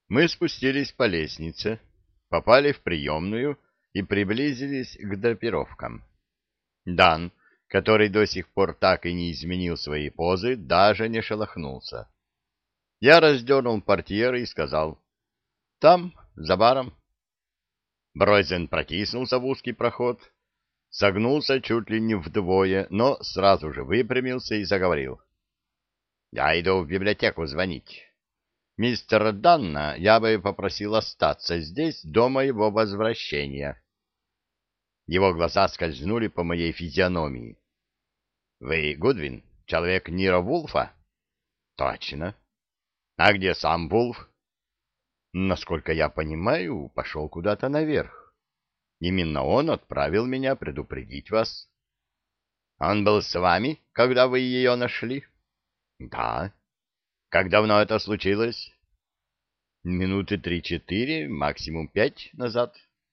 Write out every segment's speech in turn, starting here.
Мы спустились по лестнице, попали в приемную и приблизились к драпировкам. Дан, который до сих пор так и не изменил свои позы, даже не шелохнулся. Я раздернул портьеры и сказал: «Там, за баром». Бройзен протиснулся в узкий проход, согнулся чуть ли не вдвое, но сразу же выпрямился и заговорил: «Я иду в библиотеку звонить. Мистера Данна я бы попросил остаться здесь до моего возвращения». Его глаза скользнули по моей физиономии. «Вы Гудвин, человек Ниро Вулфа?» «Точно. А где сам Вулф?» «Насколько я понимаю, пошел куда-то наверх. Именно он отправил меня предупредить вас». «Он был с вами, когда вы ее нашли?» «Да». «Как давно это случилось?» «Минуты 3-4, максимум 5 назад».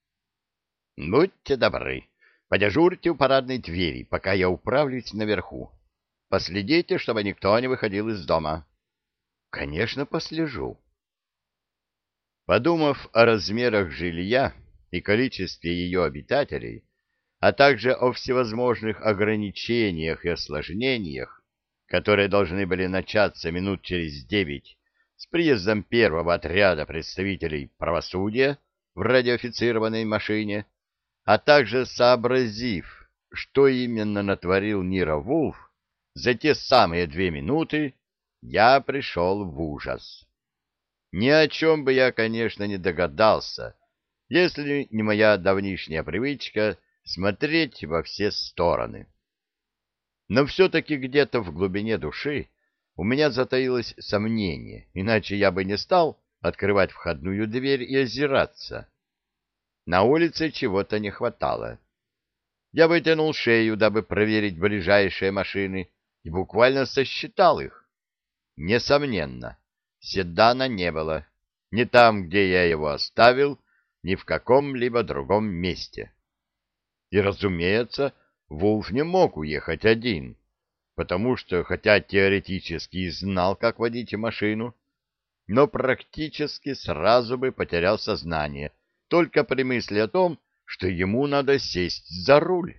«Будьте добры, подежурьте у парадной двери, пока я управлюсь наверху. Последите, чтобы никто не выходил из дома». «Конечно, послежу». Подумав о размерах жилья и количестве ее обитателей, а также о всевозможных ограничениях и осложнениях, которые должны были начаться минут через 9 с приездом первого отряда представителей правосудия в радиофицированной машине, а также сообразив, что именно натворил Ниро Вулф, за те самые 2 минуты я пришел в ужас. Ни о чем бы я, конечно, не догадался, если не моя давнишняя привычка смотреть во все стороны. Но все-таки где-то в глубине души у меня затаилось сомнение, иначе я бы не стал открывать входную дверь и озираться. На улице чего-то не хватало. Я вытянул шею, дабы проверить ближайшие машины, и буквально сосчитал их. Несомненно, седана не было. Ни там, где я его оставил, ни в каком-либо другом месте. И, разумеется, Вулф не мог уехать один, потому что, хотя теоретически и знал, как водить машину, но практически сразу бы потерял сознание только при мысли о том, что ему надо сесть за руль.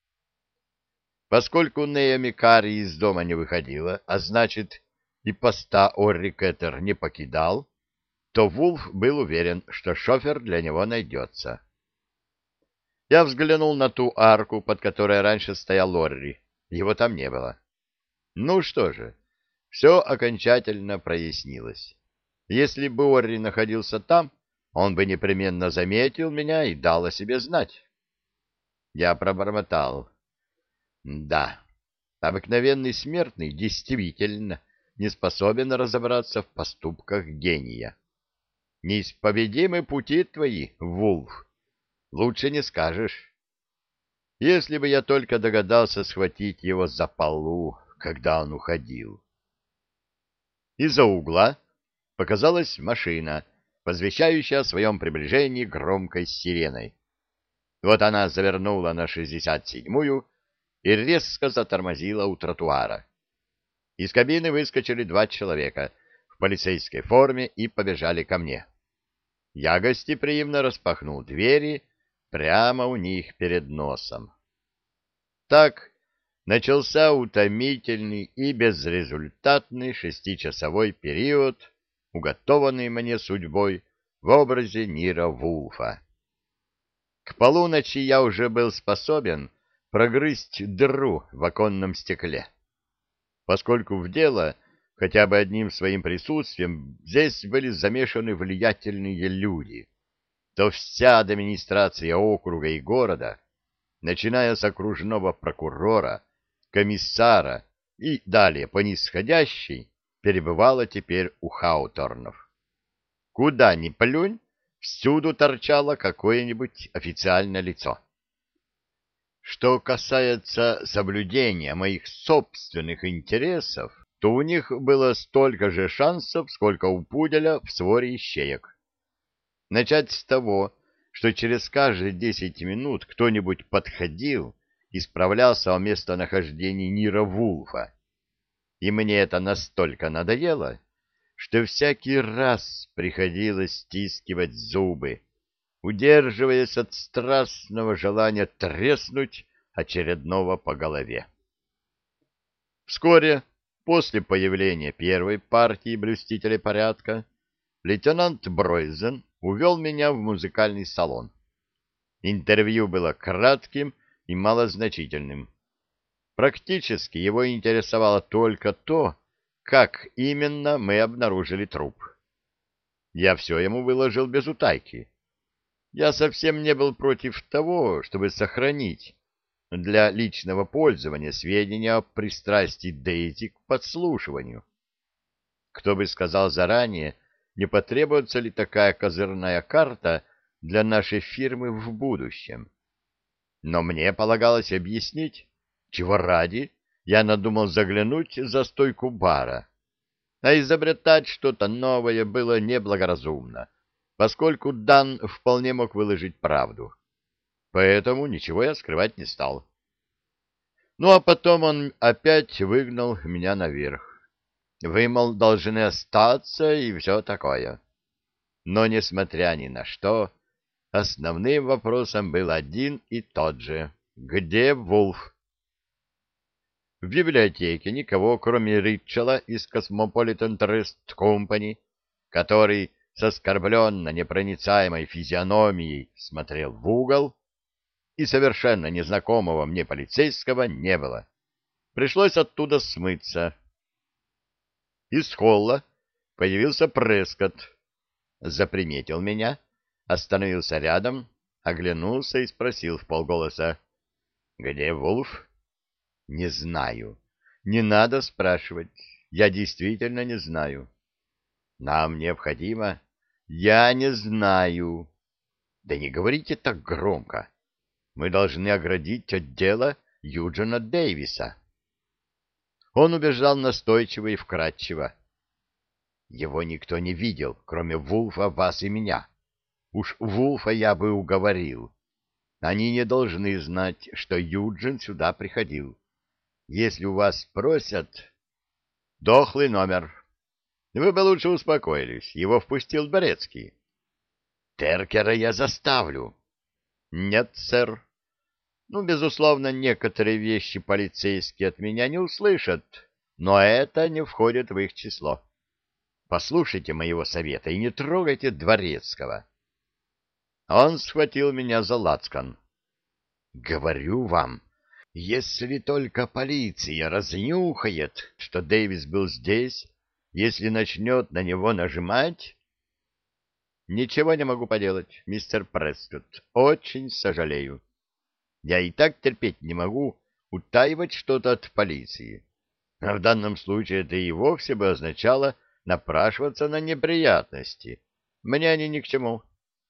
Поскольку Нея Кари из дома не выходила, а значит, и поста Орри Кеттер не покидал, то Вулф был уверен, что шофер для него найдется. Я взглянул на ту арку, под которой раньше стоял Орри. Его там не было. Ну что же, все окончательно прояснилось. Если бы Орри находился там, он бы непременно заметил меня и дал о себе знать. Я пробормотал: «Да, обыкновенный смертный действительно не способен разобраться в поступках гения. Неисповедимы пути твои, Вулф, лучше не скажешь. Если бы я только догадался схватить его за полу, когда он уходил». Из-за угла показалась машина, возвещающая о своем приближении громкой сиреной. Вот она завернула на 67-ю и резко затормозила у тротуара. Из кабины выскочили 2 человека в полицейской форме и побежали ко мне. Я гостеприимно распахнул двери прямо у них перед носом. Так начался утомительный и безрезультатный 6-часовой период, уготованный мне судьбой в образе Ниро Вулфа. К полуночи я уже был способен прогрызть дыру в оконном стекле, поскольку в дело хотя бы одним своим присутствием здесь были замешаны влиятельные люди, то вся администрация округа и города, начиная с окружного прокурора, комиссара и далее по нисходящей, перебывала теперь у Хауторнов. Куда ни плюнь, всюду торчало какое-нибудь официальное лицо. Что касается соблюдения моих собственных интересов, то у них было столько же шансов, сколько у пуделя в своре ищеек. Начать с того, что через каждые 10 минут кто-нибудь подходил и справлялся о местонахождении Ниро Вулфа. И мне это настолько надоело, что всякий раз приходилось стискивать зубы, удерживаясь от страстного желания треснуть очередного по голове. Вскоре после появления первой партии блюстителей порядка лейтенант Бройзен увел меня в музыкальный салон. Интервью было кратким и малозначительным. Практически его интересовало только то, как именно мы обнаружили труп. Я все ему выложил без утайки. Я совсем не был против того, чтобы сохранить для личного пользования сведения о пристрастии Дейзи к подслушиванию. Кто бы сказал заранее, не потребуется ли такая козырная карта для нашей фирмы в будущем. Но мне полагалось объяснить, чего ради я надумал заглянуть за стойку бара. А изобретать что-то новое было неблагоразумно, поскольку Дан вполне мог выложить правду. Поэтому ничего я скрывать не стал. Ну, а потом он опять выгнал меня наверх. Вы, мол, должны остаться и все такое. Но, несмотря ни на что, основным вопросом был один и тот же. Где Вулф? В библиотеке никого, кроме Ритчелла из Cosmopolitan Trust Company, который с оскорбленно непроницаемой физиономией смотрел в угол, и совершенно незнакомого мне полицейского не было. Пришлось оттуда смыться. Из холла появился Прескотт, заприметил меня, остановился рядом, оглянулся и спросил вполголоса: «Где Вулф?» «Не знаю. Не надо спрашивать. Я действительно не знаю». «Нам необходимо...» «Я не знаю». «Да не говорите так громко. Мы должны оградить от дела Юджина Дэвиса». Он убежал настойчиво и вкратчиво. «Его никто не видел, кроме Вулфа, вас и меня. Уж Вулфа я бы уговорил. Они не должны знать, что Юджин сюда приходил. Если у вас спросят...» «Дохлый номер. Вы бы лучше успокоились. Его впустил Дворецкий». «Теркера я заставлю». «Нет, сэр. Ну, безусловно, некоторые вещи полицейские от меня не услышат, но это не входит в их число. Послушайте моего совета и не трогайте Дворецкого». Он схватил меня за лацкан. «Говорю вам, если только полиция разнюхает, что Дэвис был здесь, если начнет на него нажимать...» «Ничего не могу поделать, мистер Прескотт. Очень сожалею. Я и так терпеть не могу утаивать что-то от полиции. А в данном случае это и вовсе бы означало напрашиваться на неприятности. Мне они ни к чему».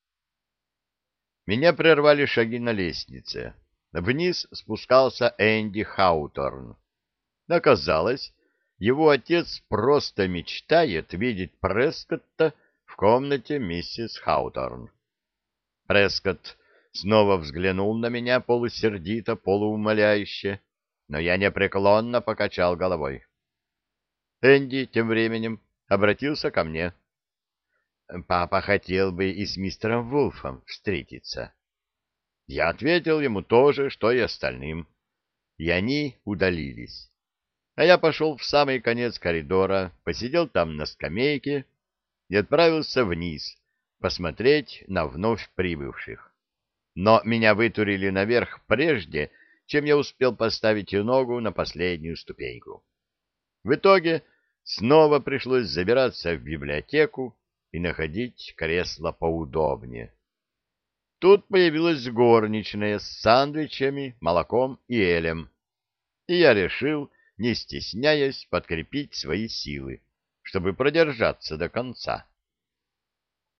Меня прервали шаги на лестнице. Вниз спускался Энди Хауторн. Оказалось, его отец просто мечтает видеть Прескотта в комнате миссис Хауторн. Прескотт снова взглянул на меня полусердито, полуумоляюще, но я непреклонно покачал головой. Энди тем временем обратился ко мне. «Папа хотел бы и с мистером Вулфом встретиться». Я ответил ему то же, что и остальным, и они удалились. А я пошел в самый конец коридора, посидел там на скамейке и отправился вниз посмотреть на вновь прибывших. Но меня вытурили наверх прежде, чем я успел поставить ногу на последнюю ступеньку. В итоге снова пришлось забираться в библиотеку и находить кресло поудобнее. Тут появилась горничная с сандвичами, молоком и элем, и я решил, не стесняясь, подкрепить свои силы, чтобы продержаться до конца.